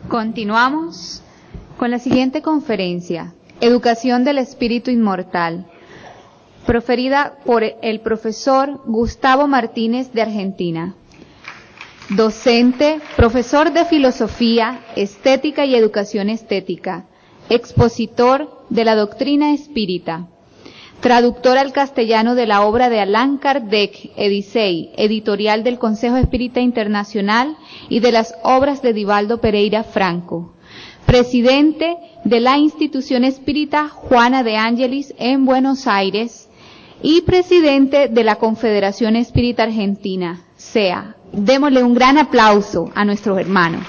Continuamos con la siguiente conferencia, Educación del Espíritu Inmortal, proferida por el profesor Gustavo Martínez de Argentina, docente, profesor de Filosofía, Estética y Educación Estética, expositor de la doctrina espírita, traductor al castellano de la obra de Allan Kardec, Edisei, editorial del Consejo Espírita Internacional, y de las obras de Divaldo Pereira Franco, presidente de la Institución Espírita Juana de Ángelis en Buenos Aires y presidente de la Confederación Espírita Argentina, SEA. Démosle un gran aplauso a nuestros hermanos.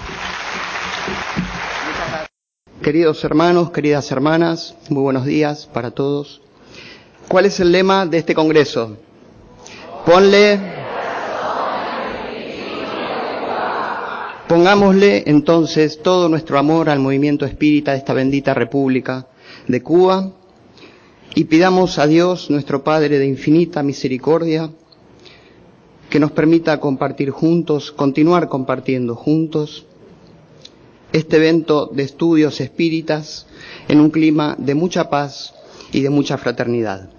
Queridos hermanos, queridas hermanas, muy buenos días para todos. ¿Cuál es el lema de este congreso? Pongámosle entonces todo nuestro amor al movimiento espírita de esta bendita República de Cuba y pidamos a Dios, nuestro Padre de infinita misericordia, que nos permita compartir juntos, continuar compartiendo juntos este evento de estudios espíritas en un clima de mucha paz y de mucha fraternidad.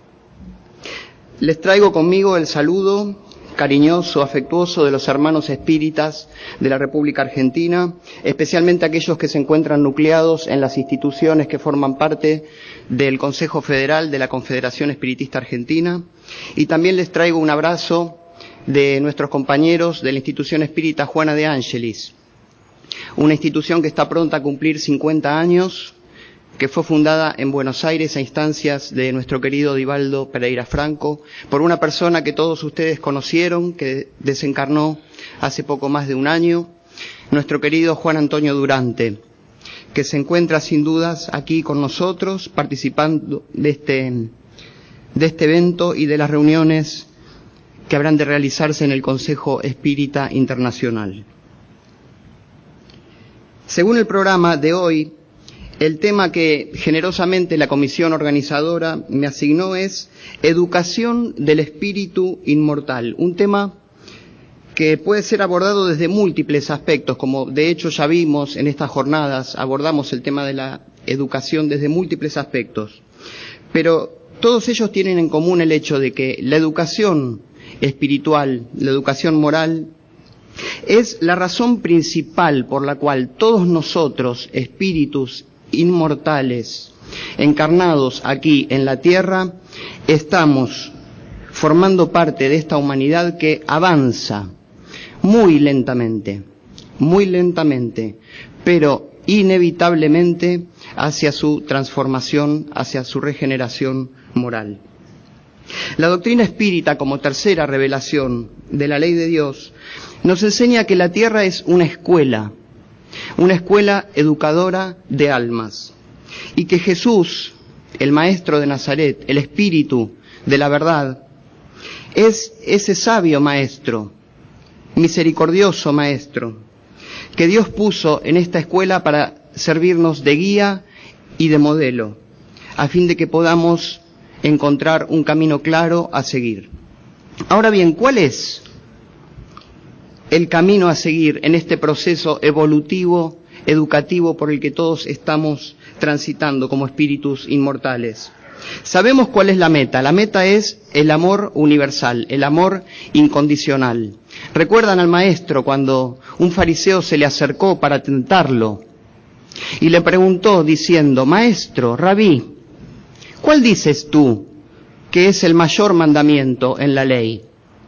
Les traigo conmigo el saludo cariñoso, afectuoso de los hermanos espíritas de la República Argentina, especialmente aquellos que se encuentran nucleados en las instituciones que forman parte del Consejo Federal de la Confederación Espiritista Argentina, y también les traigo un abrazo de nuestros compañeros de la Institución Espírita Juana de Ángelis, una institución que está pronta a cumplir 50 años, que fue fundada en Buenos Aires a instancias de nuestro querido Divaldo Pereira Franco, por una persona que todos ustedes conocieron, que desencarnó hace poco más de un año, nuestro querido Juan Antonio Durante, que se encuentra sin dudas aquí con nosotros, participando de este evento y de las reuniones que habrán de realizarse en el Consejo Espírita Internacional. Según el programa de hoy, el tema que generosamente la comisión organizadora me asignó es Educación del Espíritu Inmortal, un tema que puede ser abordado desde múltiples aspectos, como de hecho ya vimos en estas jornadas, abordamos el tema de la educación desde múltiples aspectos, pero todos ellos tienen en común el hecho de que la educación espiritual, la educación moral, es la razón principal por la cual todos nosotros, espíritus inmortales, encarnados aquí en la tierra, estamos formando parte de esta humanidad que avanza muy lentamente, pero inevitablemente hacia su transformación, hacia su regeneración moral. La doctrina espírita, como tercera revelación de la ley de Dios, nos enseña que la tierra es una escuela educadora de almas, y que Jesús, el Maestro de Nazaret, el Espíritu de la verdad, es ese sabio Maestro, misericordioso Maestro, que Dios puso en esta escuela para servirnos de guía y de modelo, a fin de que podamos encontrar un camino claro a seguir. Ahora bien, ¿cuál es el camino a seguir en este proceso evolutivo, educativo por el que todos estamos transitando como espíritus inmortales? Sabemos cuál es la meta. La meta es el amor universal, el amor incondicional. ¿Recuerdan al maestro cuando un fariseo se le acercó para tentarlo y le preguntó diciendo: Maestro, Rabí, ¿cuál dices tú que es el mayor mandamiento en la ley?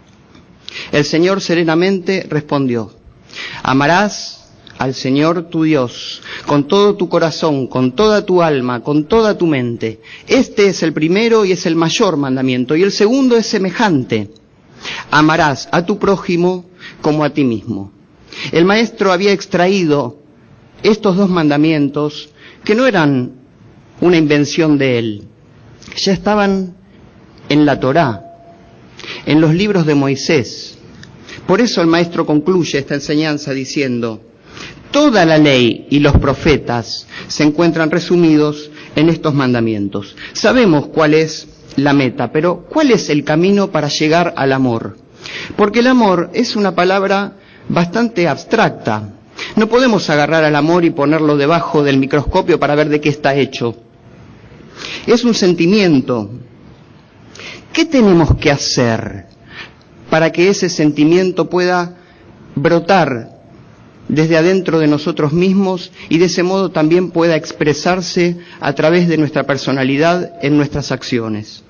El Señor serenamente respondió: amarás al Señor tu Dios con todo tu corazón, con toda tu alma, con toda tu mente. Este es el primero y es el mayor mandamiento. Y el segundo es semejante: amarás a tu prójimo como a ti mismo. El maestro había extraído estos dos mandamientos que no eran una invención de él, ya estaban en la Torá, en los libros de Moisés. Por eso el maestro concluye esta enseñanza diciendo: toda la ley y los profetas se encuentran resumidos en estos mandamientos. Sabemos cuál es la meta, pero ¿cuál es el camino para llegar al amor? Porque el amor es una palabra bastante abstracta. No podemos agarrar al amor y ponerlo debajo del microscopio para ver de qué está hecho. Es un sentimiento. ¿Qué tenemos que hacer para que ese sentimiento pueda brotar desde adentro de nosotros mismos y de ese modo también pueda expresarse a través de nuestra personalidad en nuestras acciones?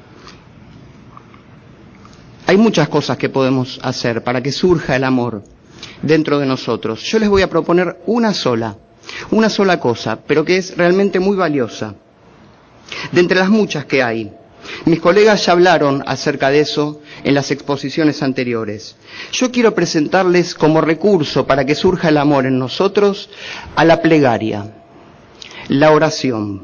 Hay muchas cosas que podemos hacer para que surja el amor dentro de nosotros. Yo les voy a proponer una sola cosa, pero que es realmente muy valiosa, de entre las muchas que hay. Mis colegas ya hablaron acerca de eso en las exposiciones anteriores. Yo quiero presentarles como recurso para que surja el amor en nosotros a la plegaria, la oración,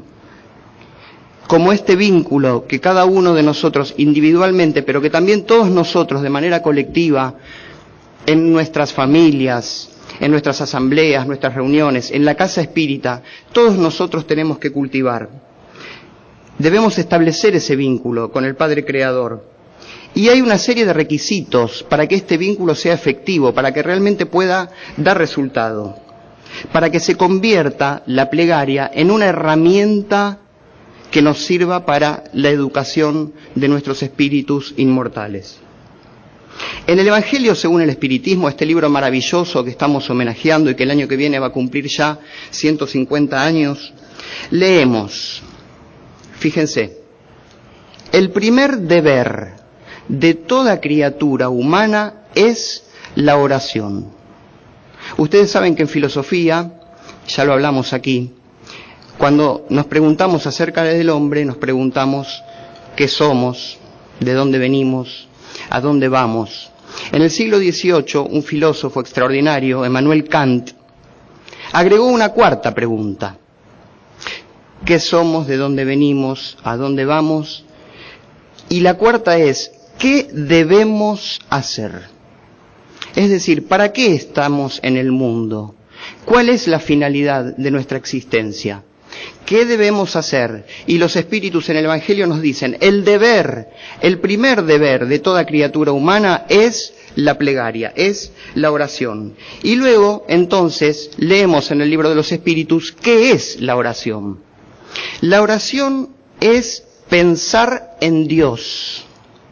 como este vínculo que cada uno de nosotros individualmente, pero que también todos nosotros de manera colectiva, en nuestras familias, en nuestras asambleas, nuestras reuniones, en la casa espírita, todos nosotros tenemos que cultivar. Debemos establecer ese vínculo con el Padre Creador. Y hay una serie de requisitos para que este vínculo sea efectivo, para que realmente pueda dar resultado, para que se convierta la plegaria en una herramienta que nos sirva para la educación de nuestros espíritus inmortales. En el Evangelio según el Espiritismo, este libro maravilloso que estamos homenajeando y que el año que viene va a cumplir ya 150 años, leemos, fíjense, el primer deber de toda criatura humana es la oración. Ustedes saben que en filosofía, ya lo hablamos aquí, cuando nos preguntamos acerca del hombre, nos preguntamos qué somos, de dónde venimos, a dónde vamos. En el siglo XVIII, un filósofo extraordinario, Emmanuel Kant, agregó una cuarta pregunta. ¿Qué somos, de dónde venimos, a dónde vamos? Y la cuarta es, ¿qué debemos hacer? Es decir, ¿para qué estamos en el mundo? ¿Cuál es la finalidad de nuestra existencia? ¿Qué debemos hacer? Y los espíritus en el Evangelio nos dicen, el primer deber de toda criatura humana es la plegaria, es la oración. Y luego, entonces, leemos en el libro de los espíritus, ¿qué es la oración? La oración es pensar en Dios,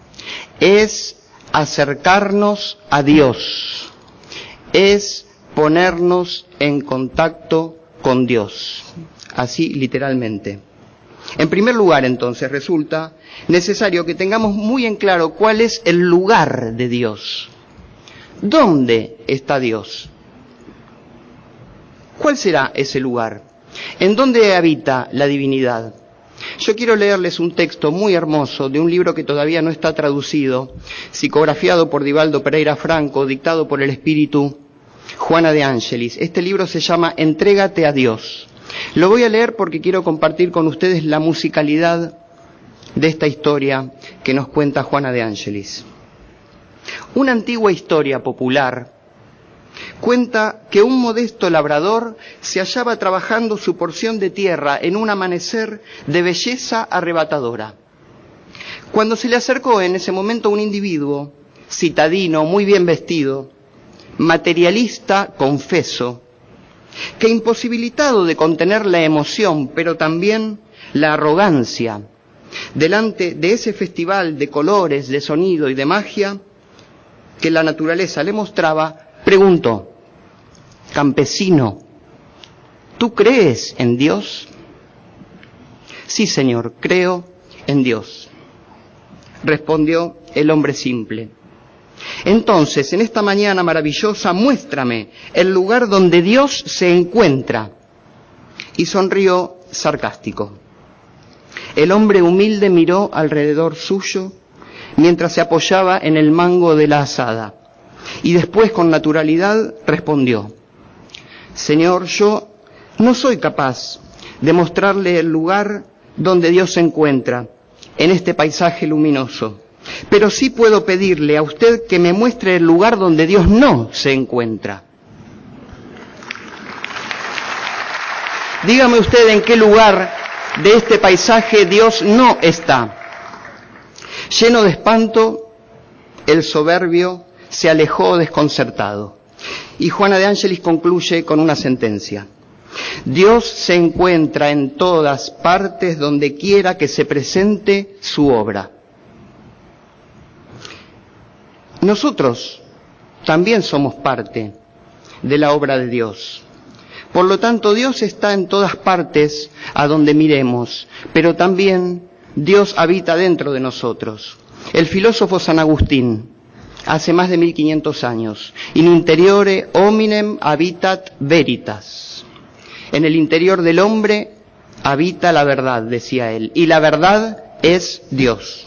es acercarnos a Dios, es ponernos en contacto con Dios, así literalmente. En primer lugar, entonces, resulta necesario que tengamos muy en claro cuál es el lugar de Dios. ¿Dónde está Dios? ¿Cuál será ese lugar? ¿En dónde habita la divinidad? Yo quiero leerles un texto muy hermoso de un libro que todavía no está traducido, psicografiado por Divaldo Pereira Franco, dictado por el espíritu Juana de Ángelis. Este libro se llama Entrégate a Dios. Lo voy a leer porque quiero compartir con ustedes la musicalidad de esta historia que nos cuenta Juana de Ángelis. Una antigua historia popular cuenta que un modesto labrador se hallaba trabajando su porción de tierra en un amanecer de belleza arrebatadora, cuando se le acercó en ese momento un individuo citadino, muy bien vestido, materialista, confeso, que imposibilitado de contener la emoción, pero también la arrogancia, delante de ese festival de colores, de sonido y de magia que la naturaleza le mostraba, preguntó, campesino, ¿tú crees en Dios? Sí, señor, creo en Dios, respondió el hombre simple. Entonces, en esta mañana maravillosa, muéstrame el lugar donde Dios se encuentra. Y sonrió sarcástico. El hombre humilde miró alrededor suyo mientras se apoyaba en el mango de la azada. Y después, con naturalidad, respondió, Señor, yo no soy capaz de mostrarle el lugar donde Dios se encuentra en este paisaje luminoso, pero sí puedo pedirle a usted que me muestre el lugar donde Dios no se encuentra. Dígame usted en qué lugar de este paisaje Dios no está. Lleno de espanto, el soberbio se alejó desconcertado. Y Juana de Ángelis concluye con una sentencia: Dios se encuentra en todas partes donde quiera que se presente su obra. Nosotros también somos parte de la obra de Dios. Por lo tanto, Dios está en todas partes a donde miremos, pero también Dios habita dentro de nosotros. El filósofo San Agustín, hace más de 1500 años, in interiore hominem habitat veritas. En el interior del hombre habita la verdad, decía él, y la verdad es Dios.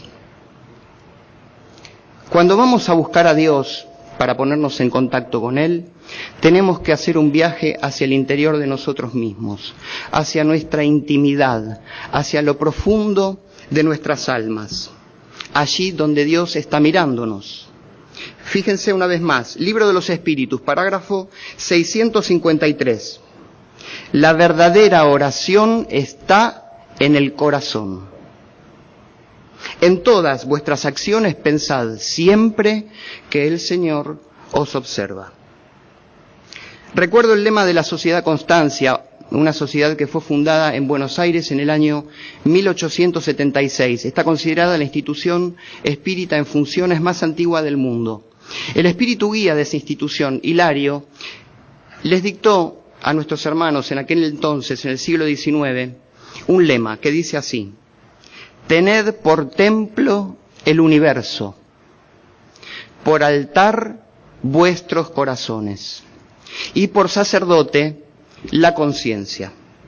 Cuando vamos a buscar a Dios para ponernos en contacto con Él, tenemos que hacer un viaje hacia el interior de nosotros mismos, hacia nuestra intimidad, hacia lo profundo de nuestras almas, allí donde Dios está mirándonos. Fíjense una vez más, Libro de los Espíritus, parágrafo 653. La verdadera oración está en el corazón. En todas vuestras acciones pensad siempre que el Señor os observa. Recuerdo el lema de la Sociedad Constancia, una sociedad que fue fundada en Buenos Aires en el año 1876. Está considerada la institución espírita en funciones más antigua del mundo. El espíritu guía de esa institución, Hilario, les dictó a nuestros hermanos en aquel entonces, en el siglo XIX, un lema que dice así: tened por templo el universo, por altar vuestros corazones, y por sacerdote la conciencia.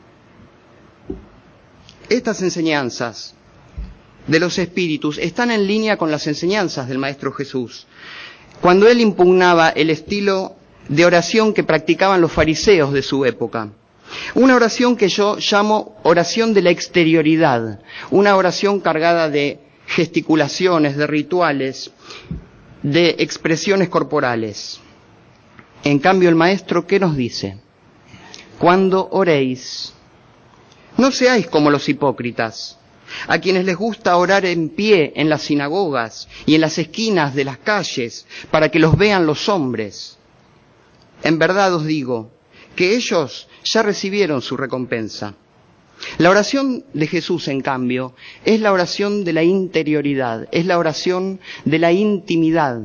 Estas enseñanzas de los espíritus están en línea con las enseñanzas del Maestro Jesús, cuando él impugnaba el estilo de oración que practicaban los fariseos de su época. Una oración que yo llamo oración de la exterioridad, una oración cargada de gesticulaciones, de rituales, de expresiones corporales. En cambio, el Maestro, ¿qué nos dice? Cuando oréis, no seáis como los hipócritas, a quienes les gusta orar en pie en las sinagogas y en las esquinas de las calles para que los vean los hombres. En verdad os digo que ellos ya recibieron su recompensa. La oración de Jesús, en cambio, es la oración de la interioridad, es la oración de la intimidad.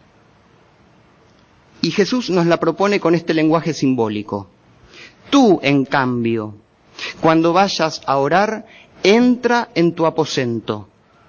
Y Jesús nos la propone con este lenguaje simbólico. Tú, en cambio, cuando vayas a orar, entra en tu aposento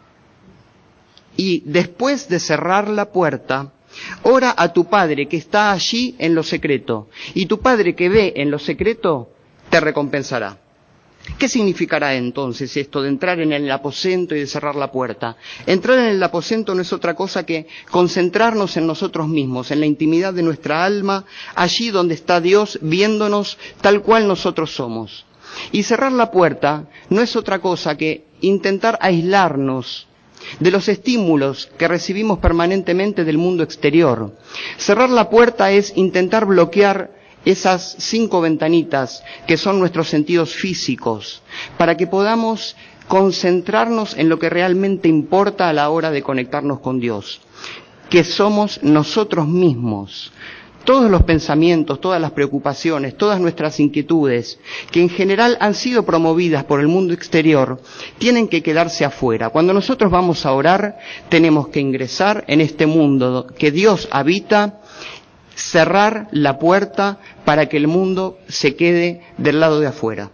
y después de cerrar la puerta, ora a tu Padre que está allí en lo secreto, y tu Padre que ve en lo secreto te recompensará. ¿Qué significará entonces esto de entrar en el aposento y de cerrar la puerta? Entrar en el aposento no es otra cosa que concentrarnos en nosotros mismos, en la intimidad de nuestra alma, allí donde está Dios viéndonos tal cual nosotros somos. Y cerrar la puerta no es otra cosa que intentar aislarnos de los estímulos que recibimos permanentemente del mundo exterior. Cerrar la puerta es intentar bloquear esas 5 ventanitas que son nuestros sentidos físicos, para que podamos concentrarnos en lo que realmente importa a la hora de conectarnos con Dios, que somos nosotros mismos. Todos los pensamientos, todas las preocupaciones, todas nuestras inquietudes, que en general han sido promovidas por el mundo exterior, tienen que quedarse afuera. Cuando nosotros vamos a orar, tenemos que ingresar en este mundo que Dios habita, cerrar la puerta para que el mundo se quede del lado de afuera.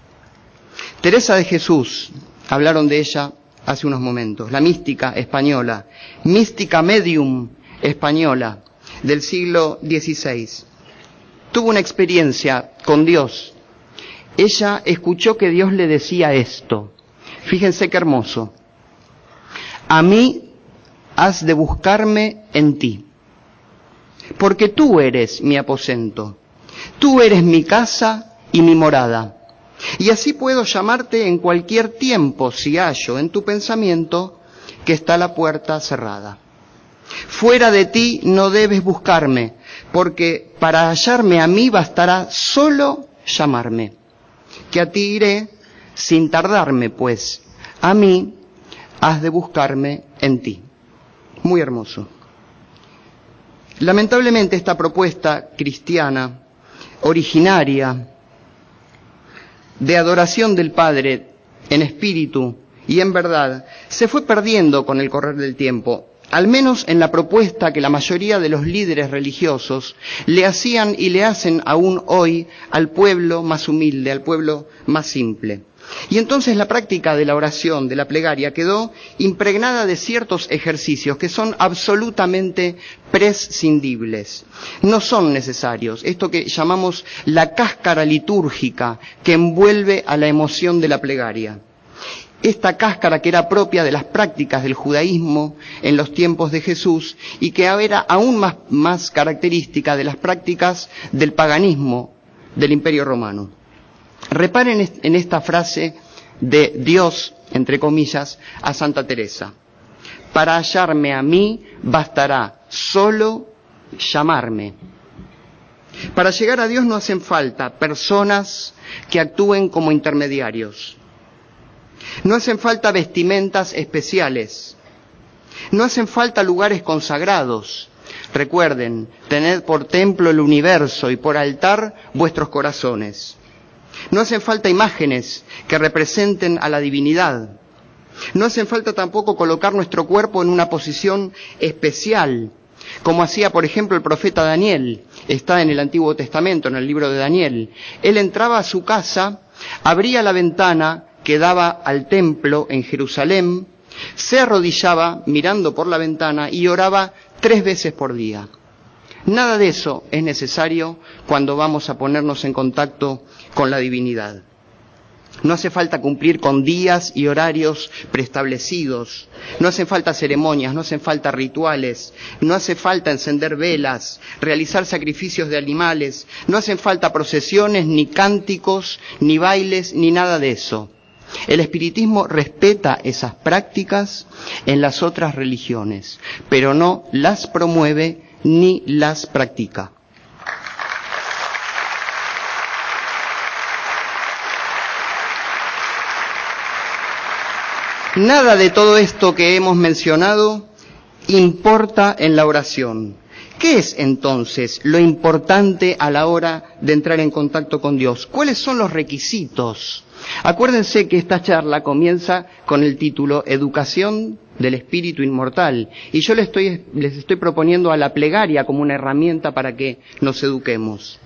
Teresa de Jesús, hablaron de ella hace unos momentos, la mística española, mística medium española del siglo XVI, tuvo una experiencia con Dios. Ella escuchó que Dios le decía esto, fíjense qué hermoso: a mí has de buscarme en ti, porque tú eres mi aposento, tú eres mi casa y mi morada, y así puedo llamarte en cualquier tiempo si hallo en tu pensamiento que está la puerta cerrada. Fuera de ti no debes buscarme, porque para hallarme a mí bastará solo llamarme, que a ti iré sin tardarme, pues a mí has de buscarme en ti. Muy hermoso. Lamentablemente esta propuesta cristiana, originaria, de adoración del Padre en espíritu y en verdad, se fue perdiendo con el correr del tiempo, al menos en la propuesta que la mayoría de los líderes religiosos le hacían y le hacen aún hoy al pueblo más humilde, al pueblo más simple. Y entonces la práctica de la oración, de la plegaria, quedó impregnada de ciertos ejercicios que son absolutamente prescindibles. No son necesarios. Esto que llamamos la cáscara litúrgica que envuelve a la emoción de la plegaria. Esta cáscara que era propia de las prácticas del judaísmo en los tiempos de Jesús y que era aún más característica de las prácticas del paganismo del Imperio Romano. Reparen en esta frase de Dios, entre comillas, a Santa Teresa. Para hallarme a mí bastará solo llamarme. Para llegar a Dios no hacen falta personas que actúen como intermediarios. No hacen falta vestimentas especiales. No hacen falta lugares consagrados. Recuerden, tened por templo el universo y por altar vuestros corazones. No hacen falta imágenes que representen a la divinidad. No hacen falta tampoco colocar nuestro cuerpo en una posición especial, como hacía, por ejemplo, el profeta Daniel. Está en el Antiguo Testamento, en el libro de Daniel. Él entraba a su casa, abría la ventana que daba al templo en Jerusalén, se arrodillaba mirando por la ventana y oraba 3 veces por día. Nada de eso es necesario cuando vamos a ponernos en contacto con la divinidad. No hace falta cumplir con días y horarios preestablecidos, no hacen falta ceremonias, no hacen falta rituales, no hace falta encender velas, realizar sacrificios de animales, no hacen falta procesiones, ni cánticos, ni bailes, ni nada de eso. El espiritismo respeta esas prácticas en las otras religiones, pero no las promueve ni las practica. Nada de todo esto que hemos mencionado importa en la oración. ¿Qué es entonces lo importante a la hora de entrar en contacto con Dios? ¿Cuáles son los requisitos? Acuérdense que esta charla comienza con el título Educación del Espíritu Inmortal, y yo les estoy proponiendo a la plegaria como una herramienta para que nos eduquemos.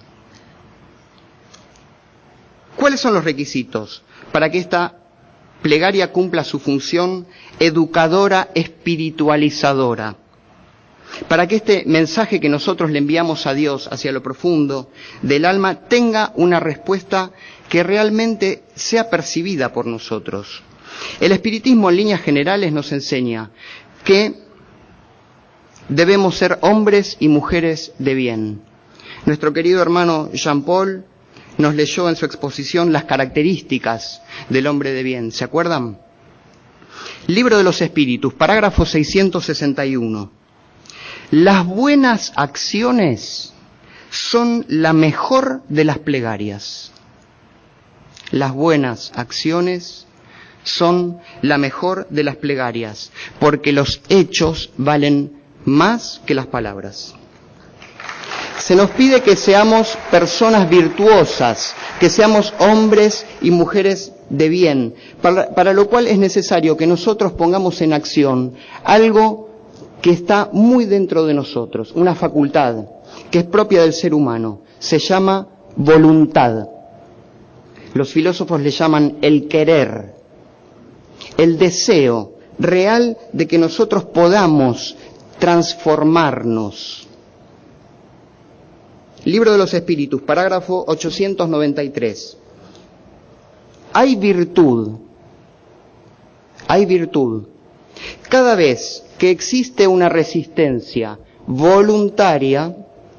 ¿Cuáles son los requisitos para que esta plegaria cumpla su función educadora espiritualizadora? Para que este mensaje que nosotros le enviamos a Dios hacia lo profundo del alma tenga una respuesta que realmente sea percibida por nosotros. El espiritismo en líneas generales nos enseña que debemos ser hombres y mujeres de bien. Nuestro querido hermano Jean Paul nos leyó en su exposición las características del hombre de bien. ¿Se acuerdan? Libro de los Espíritus, parágrafo 661. Las buenas acciones son la mejor de las plegarias. Las buenas acciones son la mejor de las plegarias, porque los hechos valen más que las palabras. Se nos pide que seamos personas virtuosas, que seamos hombres y mujeres de bien, para lo cual es necesario que nosotros pongamos en acción algo que está muy dentro de nosotros, una facultad que es propia del ser humano, se llama voluntad. Los filósofos le llaman el querer, el deseo real de que nosotros podamos transformarnos. Libro de los Espíritus, parágrafo 893. Hay virtud. Cada vez que existe una resistencia voluntaria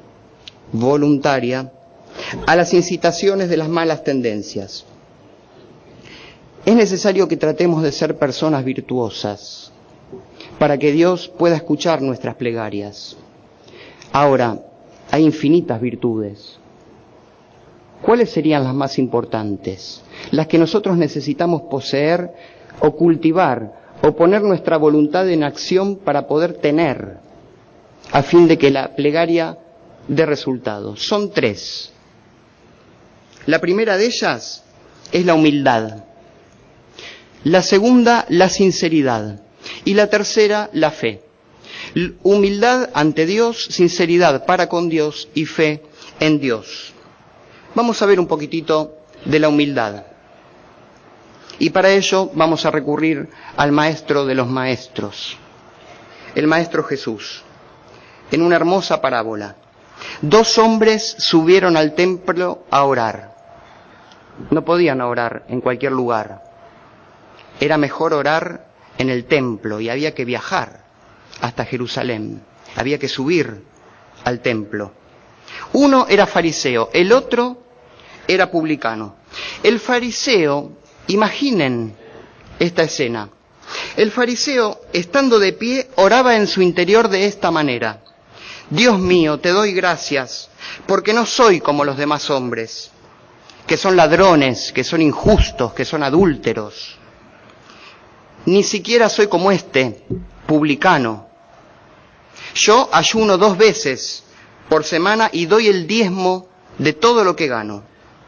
a las incitaciones de las malas tendencias. Es necesario que tratemos de ser personas virtuosas para que Dios pueda escuchar nuestras plegarias. Ahora, hay infinitas virtudes. ¿Cuáles serían las más importantes? Las que nosotros necesitamos poseer o cultivar o poner nuestra voluntad en acción para poder tener. a fin de que la plegaria dé resultados. Son 3. La primera de ellas es la humildad. La segunda, la sinceridad. Y la tercera, la fe. Humildad ante Dios, sinceridad para con Dios y fe en Dios. Vamos a ver un poquitito de la humildad. Y para ello vamos a recurrir al maestro de los maestros, el Maestro Jesús, en una hermosa parábola. 2 hombres subieron al templo a orar. No podían orar en cualquier lugar. Era mejor orar en el templo y había que viajar hasta Jerusalén. Había que subir al templo. Uno era fariseo, el otro era publicano. El fariseo, imaginen esta escena. El fariseo, estando de pie, oraba en su interior de esta manera: Dios mío, te doy gracias, porque no soy como los demás hombres, que son ladrones, que son injustos, que son adúlteros. Ni siquiera soy como este publicano. Yo ayuno 2 veces por semana y doy el diezmo de todo lo que gano.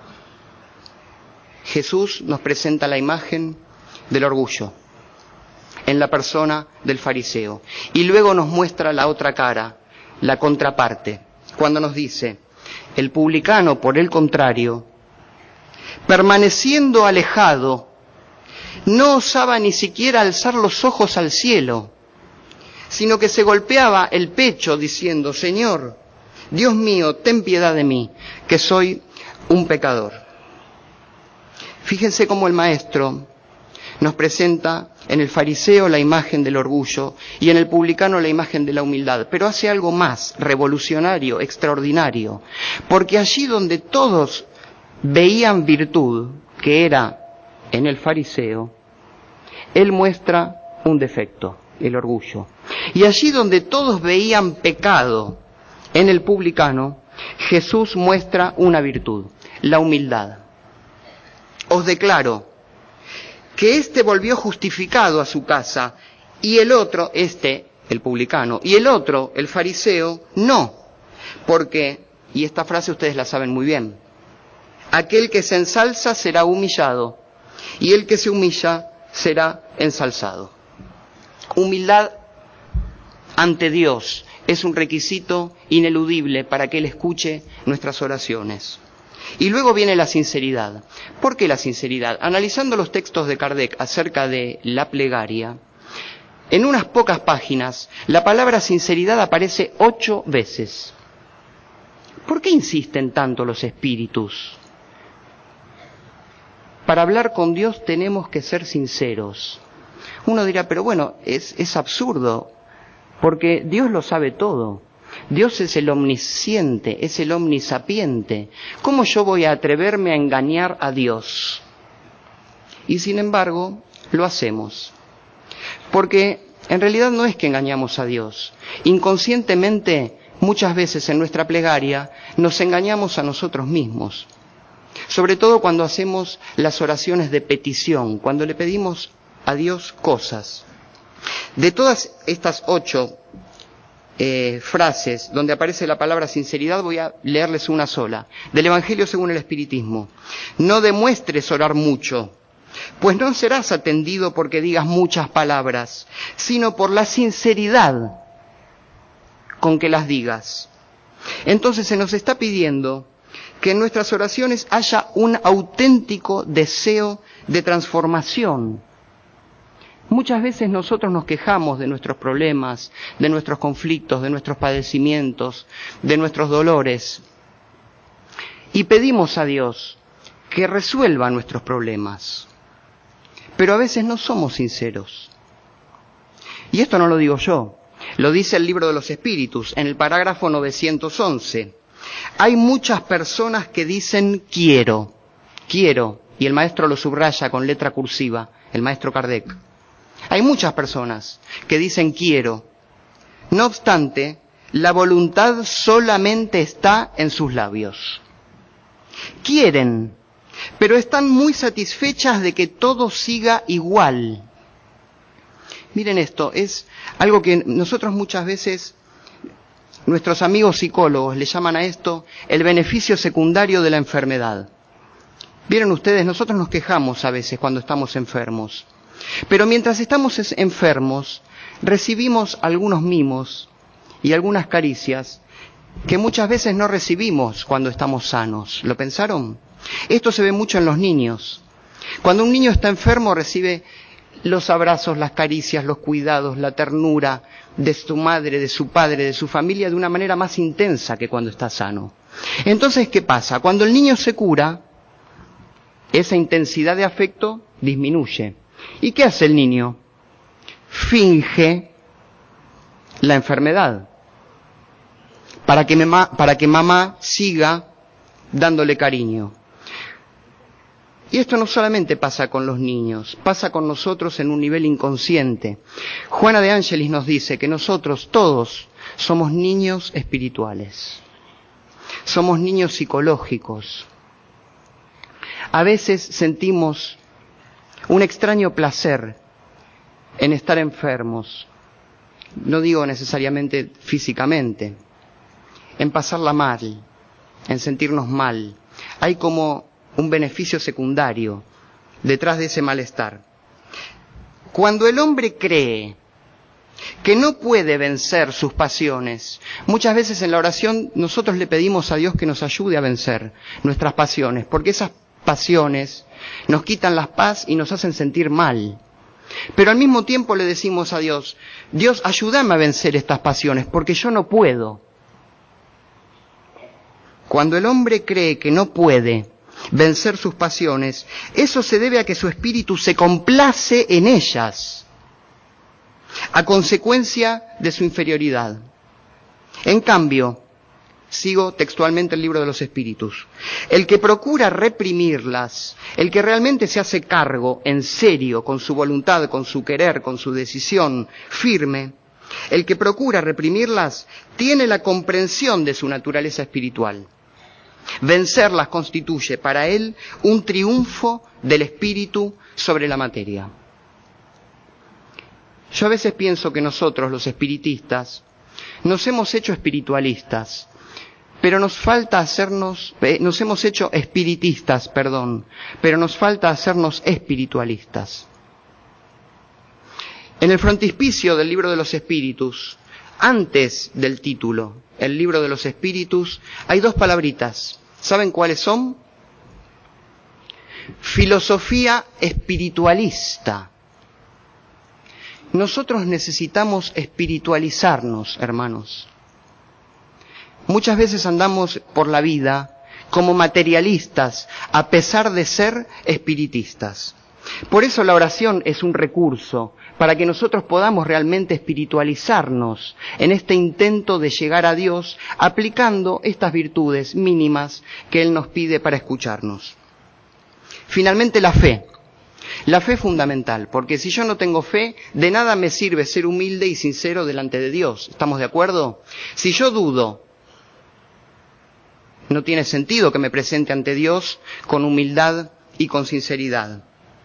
Jesús nos presenta la imagen del orgullo en la persona del fariseo. Y luego nos muestra la otra cara, la contraparte, cuando nos dice: el publicano, por el contrario, permaneciendo alejado, no osaba ni siquiera alzar los ojos al cielo, sino que se golpeaba el pecho diciendo: Señor, Dios mío, ten piedad de mí, que soy un pecador. Fíjense cómo el maestro nos presenta en el fariseo la imagen del orgullo y en el publicano la imagen de la humildad, pero hace algo más revolucionario, extraordinario, porque allí donde todos veían virtud, que era en el fariseo, él muestra un defecto, el orgullo. Y allí donde todos veían pecado, en el publicano, Jesús muestra una virtud, la humildad. Os declaro que éste volvió justificado a su casa, y el otro, el publicano, y el otro, el fariseo, no. Porque, y esta frase ustedes la saben muy bien, aquel que se ensalza será humillado, y el que se humilla será ensalzado. Humildad ante Dios es un requisito ineludible para que Él escuche nuestras oraciones. Y luego viene la sinceridad. ¿Por qué la sinceridad? Analizando los textos de Kardec acerca de la plegaria, en unas pocas páginas la palabra sinceridad aparece 8 veces. ¿Por qué insisten tanto los espíritus? Para hablar con Dios tenemos que ser sinceros. Uno dirá, pero bueno, es absurdo, porque Dios lo sabe todo. Dios es el omnisciente, es el omnisapiente. ¿Cómo yo voy a atreverme a engañar a Dios? Y sin embargo, lo hacemos. Porque en realidad no es que engañamos a Dios. Inconscientemente, muchas veces en nuestra plegaria, nos engañamos a nosotros mismos. Sobre todo cuando hacemos las oraciones de petición, cuando le pedimos a Dios cosas. De todas estas 8 frases donde aparece la palabra sinceridad, voy a leerles una sola. Del Evangelio según el Espiritismo. No demuestres orar mucho, pues no serás atendido porque digas muchas palabras, sino por la sinceridad con que las digas. Entonces se nos está pidiendo que en nuestras oraciones haya un auténtico deseo de transformación. Muchas veces nosotros nos quejamos de nuestros problemas, de nuestros conflictos, de nuestros padecimientos, de nuestros dolores, y pedimos a Dios que resuelva nuestros problemas. Pero a veces no somos sinceros. Y esto no lo digo yo, lo dice el Libro de los Espíritus, en el parágrafo 911. Hay muchas personas que dicen quiero, y el maestro lo subraya con letra cursiva, el maestro Kardec. Hay muchas personas que dicen quiero. No obstante, la voluntad solamente está en sus labios. Quieren, pero están muy satisfechas de que todo siga igual. Miren esto, es algo que nosotros muchas veces Nuestros amigos psicólogos le llaman a esto el beneficio secundario de la enfermedad. Vieron ustedes, nosotros nos quejamos a veces cuando estamos enfermos, pero mientras estamos enfermos, recibimos algunos mimos y algunas caricias que muchas veces no recibimos cuando estamos sanos. ¿Lo pensaron? Esto se ve mucho en los niños. Cuando un niño está enfermo recibe los abrazos, las caricias, los cuidados, la ternura de su madre, de su padre, de su familia de una manera más intensa que cuando está sano. Entonces, ¿qué pasa? Cuando el niño se cura, esa intensidad de afecto disminuye. ¿Y qué hace el niño? Finge la enfermedad para que mamá siga dándole cariño. Y esto no solamente pasa con los niños, pasa con nosotros en un nivel inconsciente. Juana de Ángelis nos dice que nosotros todos somos niños espirituales, somos niños psicológicos. A veces sentimos un extraño placer en estar enfermos, no digo necesariamente físicamente, en pasarla mal, en sentirnos mal. Hay como un beneficio secundario detrás de ese malestar. Cuando el hombre cree que no puede vencer sus pasiones, muchas veces en la oración nosotros le pedimos a Dios que nos ayude a vencer nuestras pasiones, porque esas pasiones nos quitan la paz y nos hacen sentir mal. Pero al mismo tiempo le decimos a Dios, Dios, ayúdame a vencer estas pasiones, porque yo no puedo. Cuando el hombre cree que no puede vencer sus pasiones, eso se debe a que su espíritu se complace en ellas, a consecuencia de su inferioridad. En cambio, sigo textualmente el libro de los Espíritus, el que procura reprimirlas, el que realmente se hace cargo en serio, con su voluntad, con su querer, con su decisión firme, el que procura reprimirlas tiene la comprensión de su naturaleza espiritual. Vencerlas constituye para él un triunfo del espíritu sobre la materia. Yo a veces pienso que nosotros, los espiritistas, nos hemos hecho espiritualistas, pero nos hemos hecho espiritistas, pero nos falta hacernos espiritualistas. En el frontispicio del libro de los Espíritus, antes del título, el libro de los Espíritus, hay dos palabritas. ¿Saben cuáles son? Filosofía espiritualista. Nosotros necesitamos espiritualizarnos, hermanos. Muchas veces andamos por la vida como materialistas, a pesar de ser espiritistas. Por eso la oración es un recurso para que nosotros podamos realmente espiritualizarnos en este intento de llegar a Dios aplicando estas virtudes mínimas que Él nos pide para escucharnos. Finalmente, la fe. La fe es fundamental, porque si yo no tengo fe, de nada me sirve ser humilde y sincero delante de Dios. ¿Estamos de acuerdo? Si yo dudo, no tiene sentido que me presente ante Dios con humildad y con sinceridad.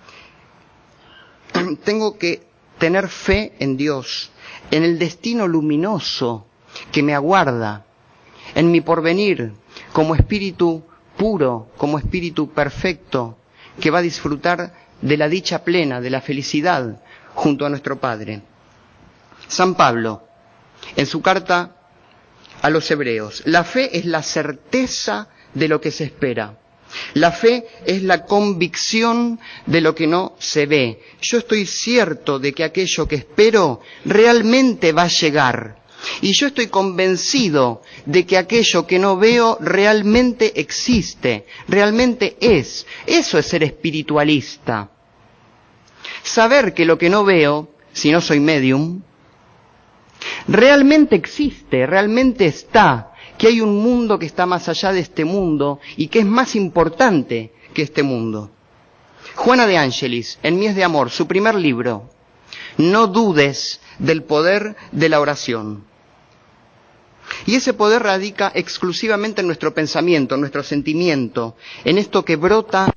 Tengo que tener fe en Dios, en el destino luminoso que me aguarda, en mi porvenir, como espíritu puro, como espíritu perfecto, que va a disfrutar de la dicha plena, de la felicidad, junto a nuestro Padre. San Pablo, en su carta a los Hebreos, la fe es la certeza de lo que se espera. La fe es la convicción de lo que no se ve. Yo estoy cierto de que aquello que espero realmente va a llegar. Y yo estoy convencido de que aquello que no veo realmente existe, realmente es. Eso es ser espiritualista. Saber que lo que no veo, si no soy medium, realmente existe, realmente está. Que hay un mundo que está más allá de este mundo y que es más importante que este mundo. Juana de Ángelis, en Mies de Amor, su primer libro, no dudes del poder de la oración. Y ese poder radica exclusivamente en nuestro pensamiento, en nuestro sentimiento, en esto que brota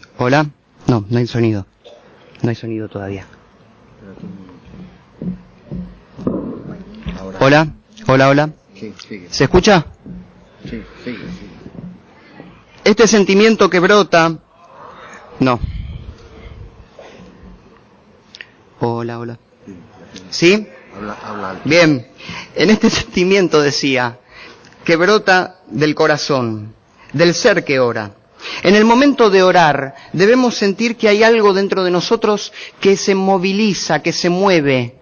Hola. No, no hay sonido. No hay sonido todavía. Hola. Hola, hola. ¿Se escucha? Sí. Este sentimiento que brota... No. Hola. ¿Sí? Habla. Bien. En este sentimiento, decía, que brota del corazón, del ser que ora. En el momento de orar, debemos sentir que hay algo dentro de nosotros que se moviliza, que se mueve.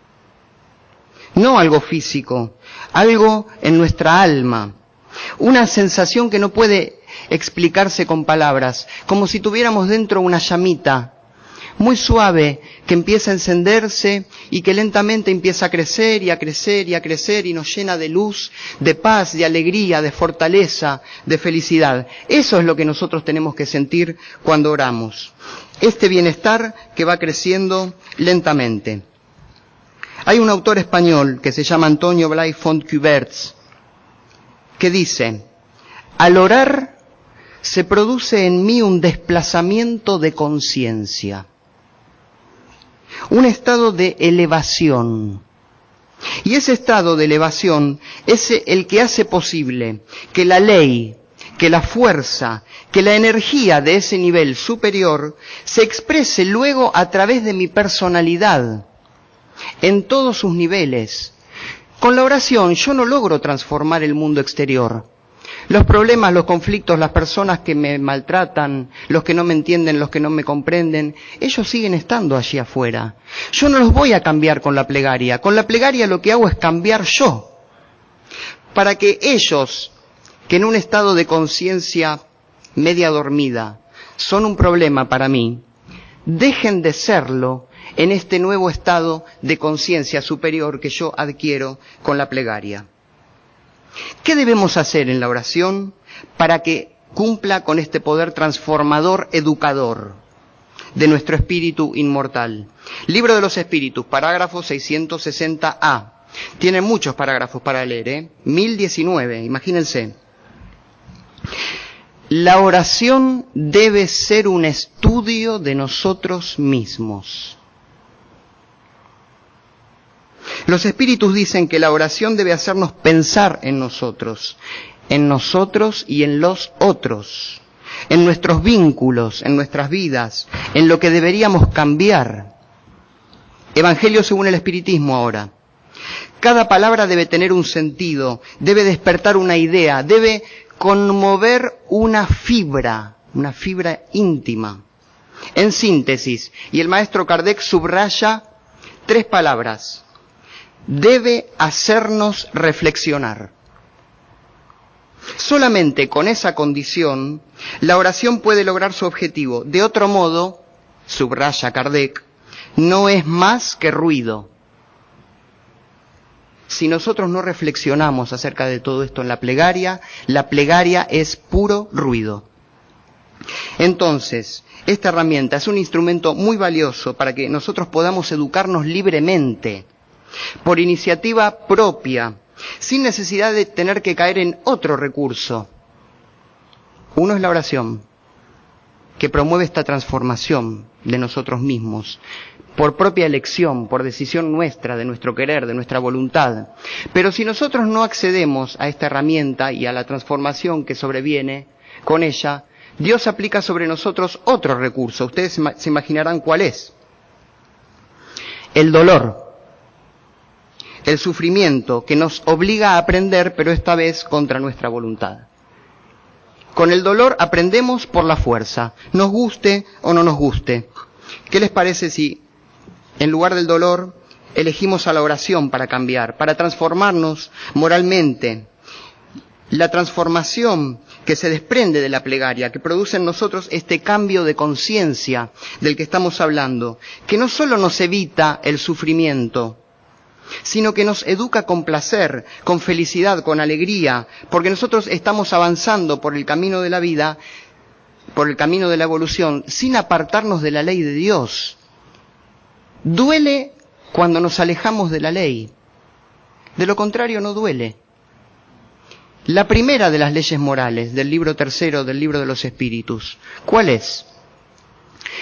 No algo físico, algo en nuestra alma. Una sensación que no puede explicarse con palabras, como si tuviéramos dentro una llamita muy suave que empieza a encenderse y que lentamente empieza a crecer y a crecer y a crecer y nos llena de luz, de paz, de alegría, de fortaleza, de felicidad. Eso es lo que nosotros tenemos que sentir cuando oramos. Este bienestar que va creciendo lentamente. Hay un autor español que se llama Antonio Blay Fontcuberts que dice: al orar se produce en mí un desplazamiento de conciencia, un estado de elevación. Y ese estado de elevación es el que hace posible que la ley, que la fuerza, que la energía de ese nivel superior se exprese luego a través de mi personalidad, en todos sus niveles. Con la oración yo no logro transformar el mundo exterior. Los problemas, los conflictos, las personas que me maltratan, los que no me entienden, los que no me comprenden, ellos siguen estando allí afuera. Yo no los voy a cambiar con la plegaria. Con la plegaria lo que hago es cambiar yo. Para que ellos, que en un estado de conciencia media dormida son un problema para mí, dejen de serlo en este nuevo estado de conciencia superior que yo adquiero con la plegaria. ¿Qué debemos hacer en la oración para que cumpla con este poder transformador, educador de nuestro espíritu inmortal? Libro de los Espíritus, parágrafo 660A. Tiene muchos parágrafos para leer, 1019, imagínense. La oración debe ser un estudio de nosotros mismos. Los espíritus dicen que la oración debe hacernos pensar en nosotros y en los otros, en nuestros vínculos, en nuestras vidas, en lo que deberíamos cambiar. Evangelio según el espiritismo ahora. Cada palabra debe tener un sentido, debe despertar una idea, debe conmover una fibra íntima. En síntesis, y el maestro Kardec subraya 3 palabras: debe hacernos reflexionar. Solamente con esa condición, la oración puede lograr su objetivo. De otro modo, subraya Kardec, no es más que ruido. Si nosotros no reflexionamos acerca de todo esto en la plegaria es puro ruido. Entonces, esta herramienta es un instrumento muy valioso para que nosotros podamos educarnos libremente, por iniciativa propia, sin necesidad de tener que caer en otro recurso. Uno es la oración, que promueve esta transformación de nosotros mismos, por propia elección, por decisión nuestra, de nuestro querer, de nuestra voluntad. Pero si nosotros no accedemos a esta herramienta y a la transformación que sobreviene con ella, Dios aplica sobre nosotros otro recurso. Ustedes se imaginarán cuál es. El dolor. El sufrimiento que nos obliga a aprender, pero esta vez contra nuestra voluntad. Con el dolor aprendemos por la fuerza, nos guste o no nos guste. ¿Qué les parece si en lugar del dolor elegimos a la oración para cambiar, para transformarnos moralmente? La transformación que se desprende de la plegaria, que produce en nosotros este cambio de conciencia del que estamos hablando, que no solo nos evita el sufrimiento, sino que nos educa con placer, con felicidad, con alegría, porque nosotros estamos avanzando por el camino de la vida, por el camino de la evolución, sin apartarnos de la ley de Dios. Duele cuando nos alejamos de la ley, de lo contrario no duele. La primera de las leyes morales del libro 3 del libro de los Espíritus, ¿cuál es?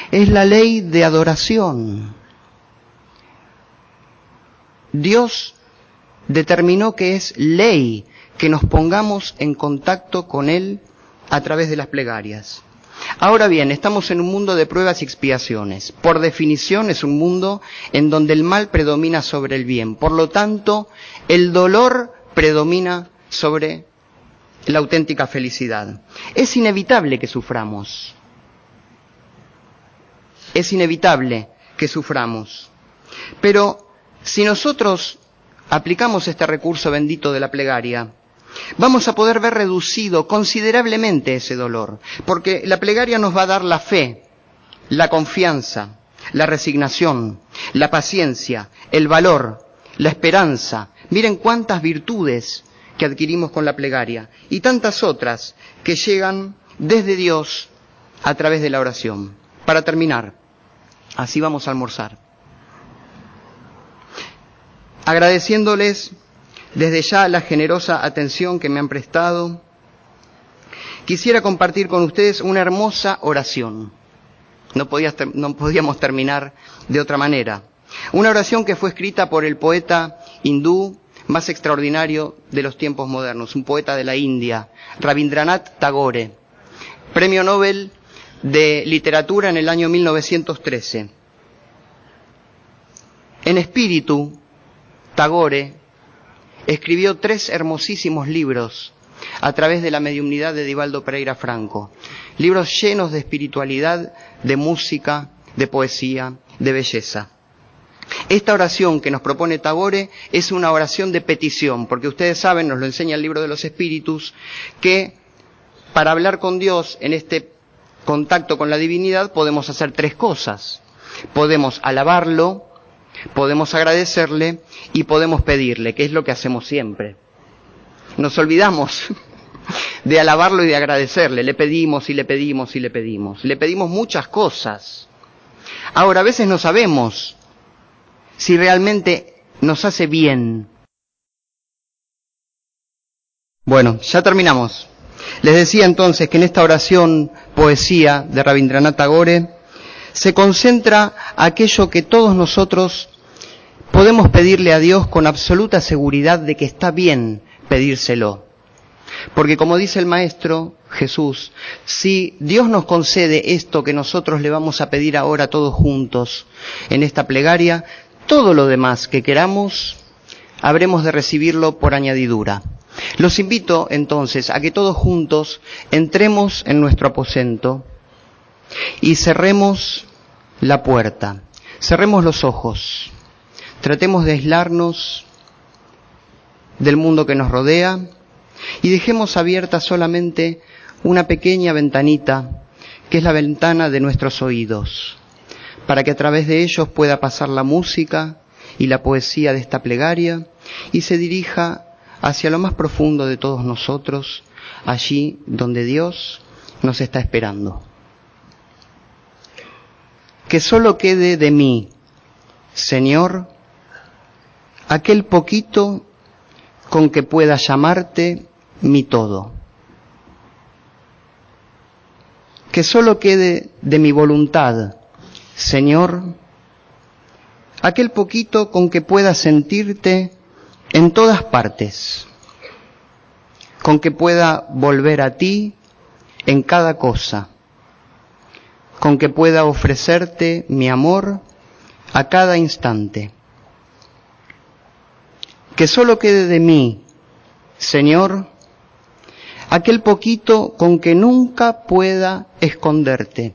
Es la ley de adoración. Dios determinó que es ley que nos pongamos en contacto con Él a través de las plegarias. Ahora bien, estamos en un mundo de pruebas y expiaciones. Por definición es un mundo en donde el mal predomina sobre el bien. Por lo tanto, el dolor predomina sobre la auténtica felicidad. Es inevitable que suframos. Es inevitable que suframos. Pero si nosotros aplicamos este recurso bendito de la plegaria, vamos a poder ver reducido considerablemente ese dolor, porque la plegaria nos va a dar la fe, la confianza, la resignación, la paciencia, el valor, la esperanza. Miren cuántas virtudes que adquirimos con la plegaria y tantas otras que llegan desde Dios a través de la oración. Para terminar, así vamos a almorzar, agradeciéndoles desde ya la generosa atención que me han prestado. Quisiera compartir con ustedes una hermosa oración. No podíamos terminar de otra manera. Una oración que fue escrita por el poeta hindú más extraordinario de los tiempos modernos, un poeta de la India, Rabindranath Tagore, Premio Nobel de Literatura en el año 1913. En espíritu, Tagore escribió 3 hermosísimos libros a través de la mediumnidad de Divaldo Pereira Franco. Libros llenos de espiritualidad, de música, de poesía, de belleza. Esta oración que nos propone Tagore es una oración de petición, porque ustedes saben, nos lo enseña el libro de los Espíritus, que para hablar con Dios en este contacto con la divinidad podemos hacer 3 cosas. Podemos alabarlo, podemos agradecerle y podemos pedirle, que es lo que hacemos siempre. Nos olvidamos de alabarlo y de agradecerle. Le pedimos y le pedimos y le pedimos. Le pedimos muchas cosas. Ahora, a veces no sabemos si realmente nos hace bien. Bueno, ya terminamos. Les decía entonces que en esta oración, poesía de Rabindranath Tagore, se concentra aquello que todos nosotros podemos pedirle a Dios con absoluta seguridad de que está bien pedírselo. Porque como dice el Maestro Jesús, si Dios nos concede esto que nosotros le vamos a pedir ahora todos juntos en esta plegaria, todo lo demás que queramos habremos de recibirlo por añadidura. Los invito entonces a que todos juntos entremos en nuestro aposento y cerremos la puerta, cerremos los ojos, tratemos de aislarnos del mundo que nos rodea y dejemos abierta solamente una pequeña ventanita, que es la ventana de nuestros oídos, para que a través de ellos pueda pasar la música y la poesía de esta plegaria y se dirija hacia lo más profundo de todos nosotros, allí donde Dios nos está esperando. Que solo quede de mí, Señor, aquel poquito con que pueda llamarte mi todo. Que solo quede de mi voluntad, Señor, aquel poquito con que pueda sentirte en todas partes, con que pueda volver a ti en cada cosa, con que pueda ofrecerte mi amor a cada instante. Que solo quede de mí, Señor, aquel poquito con que nunca pueda esconderte.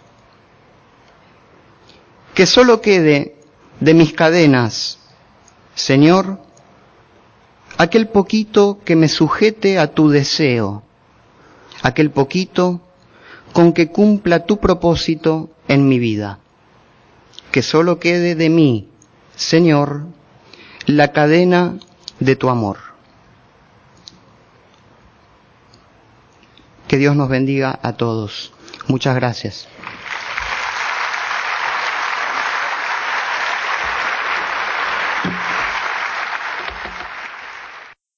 Que solo quede de mis cadenas, Señor, aquel poquito que me sujete a tu deseo, aquel poquito con que cumpla tu propósito en mi vida. Que solo quede de mí, Señor, la cadena de tu amor. Que Dios nos bendiga a todos. Muchas gracias.